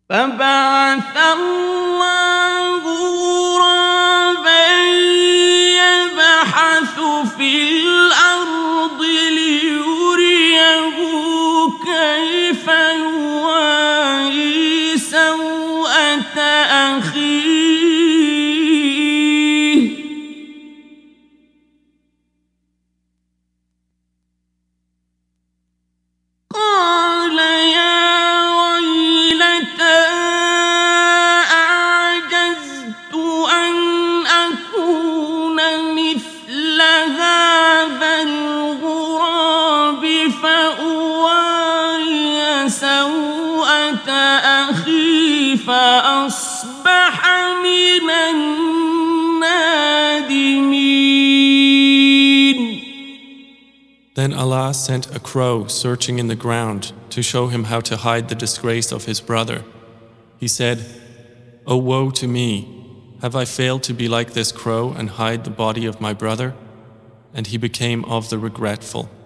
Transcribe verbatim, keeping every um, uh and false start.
فبعث الله غرابا يبحث في الأرض ليريه كيف يواري سوءة أخيه قال يا ويلتى أعجزت أن أكون مثل هذا الغراب فأواري سوءة أخي فأصبح من النادمين. Then Allah sent a crow searching in the ground to show him how to hide the disgrace of his brother. He said, "O woe to me! Have I failed to be like this crow and hide the body of my brother?" And he became of the regretful.